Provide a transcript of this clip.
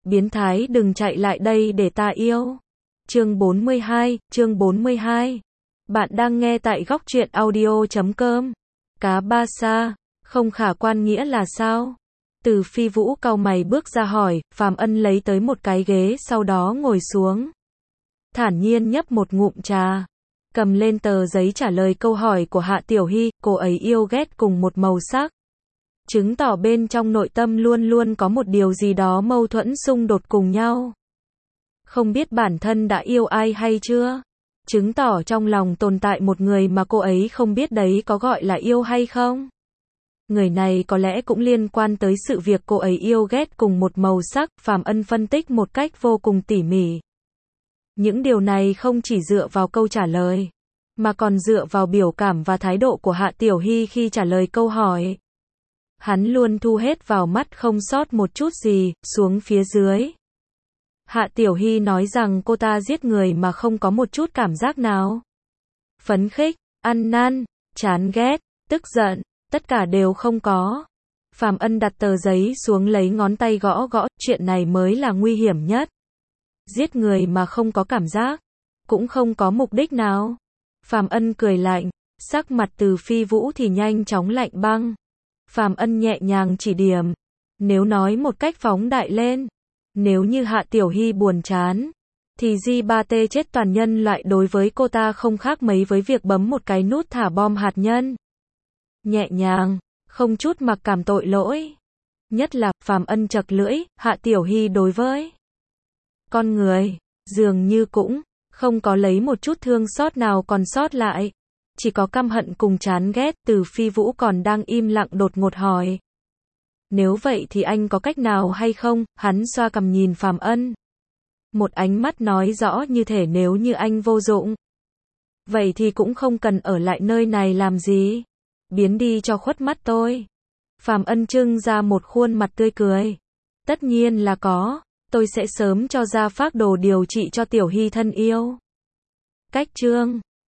Biến thái đừng chạy lại đây để ta yêu. Chương 42. Bạn đang nghe tại góc truyện audio.com. Cá ba sa, không khả quan nghĩa là sao? Từ Phi Vũ cau mày bước ra hỏi, Phàm Ân lấy tới một cái ghế sau đó ngồi xuống. Thản nhiên nhấp một ngụm trà. Cầm lên tờ giấy trả lời câu hỏi của Hạ Tiểu Hy, cô ấy yêu ghét cùng một màu sắc. Chứng tỏ bên trong nội tâm luôn luôn có một điều gì đó mâu thuẫn xung đột cùng nhau. Không biết bản thân đã yêu ai hay chưa? Chứng tỏ trong lòng tồn tại một người mà cô ấy không biết, đấy có gọi là yêu hay không? Người này có lẽ cũng liên quan tới sự việc cô ấy yêu ghét cùng một màu sắc, Phàm Ân phân tích một cách vô cùng tỉ mỉ. Những điều này không chỉ dựa vào câu trả lời, mà còn dựa vào biểu cảm và thái độ của Hạ Tiểu Hy khi trả lời câu hỏi. Hắn luôn thu hết vào mắt không sót một chút gì, xuống phía dưới. Hạ Tiểu Hy nói rằng cô ta giết người mà không có một chút cảm giác nào. Phấn khích, ăn năn, chán ghét, tức giận, tất cả đều không có. Phàm Ân đặt tờ giấy xuống lấy ngón tay gõ gõ, chuyện này mới là nguy hiểm nhất. Giết người mà không có cảm giác, cũng không có mục đích nào. Phàm Ân cười lạnh, sắc mặt Từ Phi Vũ thì nhanh chóng lạnh băng. Phàm Ân nhẹ nhàng chỉ điểm, nếu nói một cách phóng đại lên, nếu như Hạ Tiểu Hy buồn chán, thì J3T chết toàn nhân loại đối với cô ta không khác mấy với việc bấm một cái nút thả bom hạt nhân. Nhẹ nhàng, không chút mặc cảm tội lỗi. Nhất là, Phàm Ân chậc lưỡi, Hạ Tiểu Hy đối với con người, dường như cũng không có lấy một chút thương xót nào còn sót lại. Chỉ có căm hận cùng chán ghét. Từ Phi Vũ còn đang im lặng đột ngột hỏi. Nếu vậy thì anh có cách nào hay không? Hắn xoa cằm nhìn Phàm Ân. Một ánh mắt nói rõ như thể nếu như anh vô dụng, vậy thì cũng không cần ở lại nơi này làm gì. Biến đi cho khuất mắt tôi. Phàm Ân trưng ra một khuôn mặt tươi cười. Tất nhiên là có. Tôi sẽ sớm cho ra phác đồ điều trị cho Tiểu Hy thân yêu. Cách chương